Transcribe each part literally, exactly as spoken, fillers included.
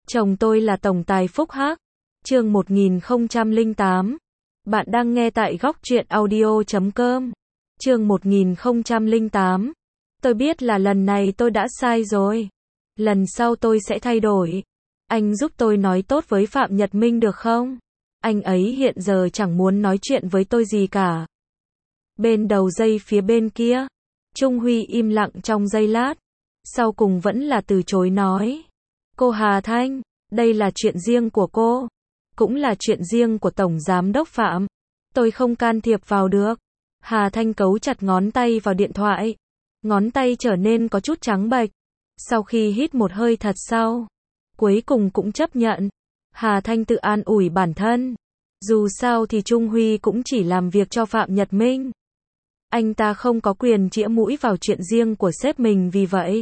Chồng tôi là tổng tài Phúc Hắc. Chương một nghìn không trăm lẻ tám. Bạn đang nghe tại góc truyện audio chấm com. Chương một nghìn không trăm lẻ tám. Tôi biết là lần này tôi đã sai rồi. Lần sau tôi sẽ thay đổi. Anh giúp tôi nói tốt với Phạm Nhật Minh được không? Anh ấy hiện giờ chẳng muốn nói chuyện với tôi gì cả. Bên đầu dây phía bên kia, Trung Huy im lặng trong giây lát. Sau cùng vẫn là từ chối nói. Cô Hà Thanh, đây là chuyện riêng của cô. Cũng là chuyện riêng của Tổng Giám đốc Phạm. Tôi không can thiệp vào được. Hà Thanh cấu chặt ngón tay vào điện thoại. Ngón tay trở nên có chút trắng bệch. Sau khi hít một hơi thật sâu, cuối cùng cũng chấp nhận. Hà Thanh tự an ủi bản thân. Dù sao thì Trung Huy cũng chỉ làm việc cho Phạm Nhật Minh. Anh ta không có quyền chĩa mũi vào chuyện riêng của sếp mình vì vậy.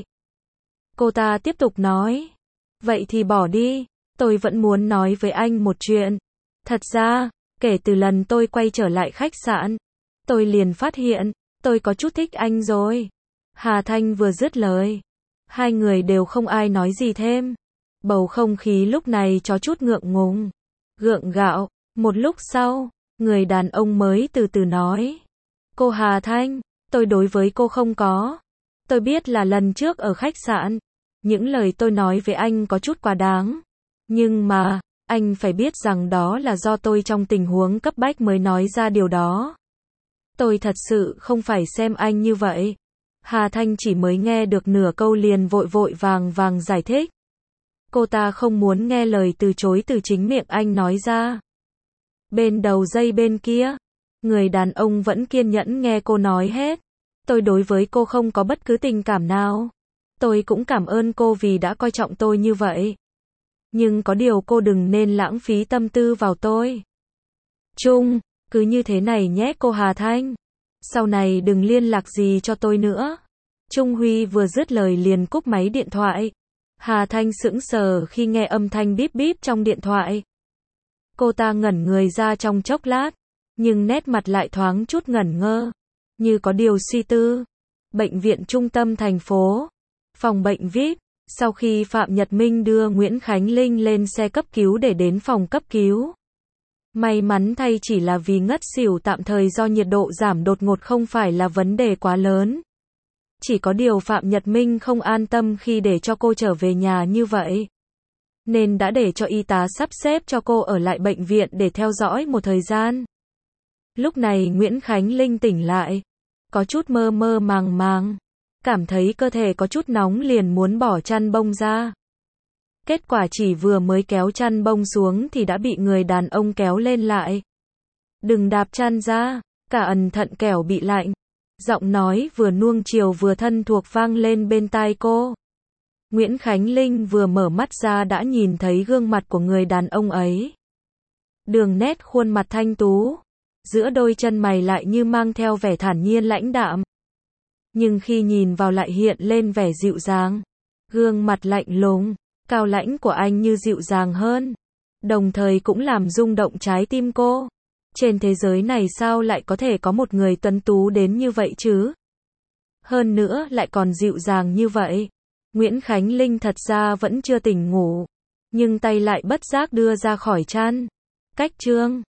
Cô ta tiếp tục nói. Vậy thì bỏ đi, tôi vẫn muốn nói với anh một chuyện. Thật ra, kể từ lần tôi quay trở lại khách sạn, tôi liền phát hiện, tôi có chút thích anh rồi. Hà Thanh vừa dứt lời, hai người đều không ai nói gì thêm. Bầu không khí lúc này có chút ngượng ngùng, gượng gạo. Một lúc sau, người đàn ông mới từ từ nói. Cô Hà Thanh, tôi đối với cô không có. Tôi biết là lần trước ở khách sạn, những lời tôi nói với anh có chút quá đáng. Nhưng mà, anh phải biết rằng đó là do tôi trong tình huống cấp bách mới nói ra điều đó. Tôi thật sự không phải xem anh như vậy. Hà Thanh chỉ mới nghe được nửa câu liền vội vội vàng vàng giải thích. Cô ta không muốn nghe lời từ chối từ chính miệng anh nói ra. Bên đầu dây bên kia, người đàn ông vẫn kiên nhẫn nghe cô nói hết. Tôi đối với cô không có bất cứ tình cảm nào. Tôi cũng cảm ơn cô vì đã coi trọng tôi như vậy. Nhưng có điều cô đừng nên lãng phí tâm tư vào tôi. Trung, cứ như thế này nhé cô Hà Thanh. Sau này đừng liên lạc gì cho tôi nữa. Trung Huy vừa dứt lời liền cúp máy điện thoại. Hà Thanh sững sờ khi nghe âm thanh bíp bíp trong điện thoại. Cô ta ngẩn người ra trong chốc lát, nhưng nét mặt lại thoáng chút ngẩn ngơ, như có điều suy tư. Bệnh viện trung tâm thành phố, phòng bệnh vi ai pi, sau khi Phạm Nhật Minh đưa Nguyễn Khánh Linh lên xe cấp cứu để đến phòng cấp cứu. May mắn thay chỉ là vì ngất xỉu tạm thời do nhiệt độ giảm đột ngột không phải là vấn đề quá lớn. Chỉ có điều Phạm Nhật Minh không an tâm khi để cho cô trở về nhà như vậy. Nên đã để cho y tá sắp xếp cho cô ở lại bệnh viện để theo dõi một thời gian. Lúc này Nguyễn Khánh Linh tỉnh lại, có chút mơ mơ màng màng, cảm thấy cơ thể có chút nóng liền muốn bỏ chăn bông ra. Kết quả chỉ vừa mới kéo chăn bông xuống thì đã bị người đàn ông kéo lên lại. Đừng đạp chăn ra, cả ẩn thận kẻo bị lạnh. Giọng nói vừa nuông chiều vừa thân thuộc vang lên bên tai cô. Nguyễn Khánh Linh vừa mở mắt ra đã nhìn thấy gương mặt của người đàn ông ấy. Đường nét khuôn mặt thanh tú, giữa đôi chân mày lại như mang theo vẻ thản nhiên lãnh đạm. Nhưng khi nhìn vào lại hiện lên vẻ dịu dàng. Gương mặt lạnh lùng, cao lãnh của anh như dịu dàng hơn, đồng thời cũng làm rung động trái tim cô. Trên thế giới này sao lại có thể có một người tuấn tú đến như vậy chứ? Hơn nữa lại còn dịu dàng như vậy. Nguyễn Khánh Linh thật ra vẫn chưa tỉnh ngủ, nhưng tay lại bất giác đưa ra khỏi chăn. Cách chương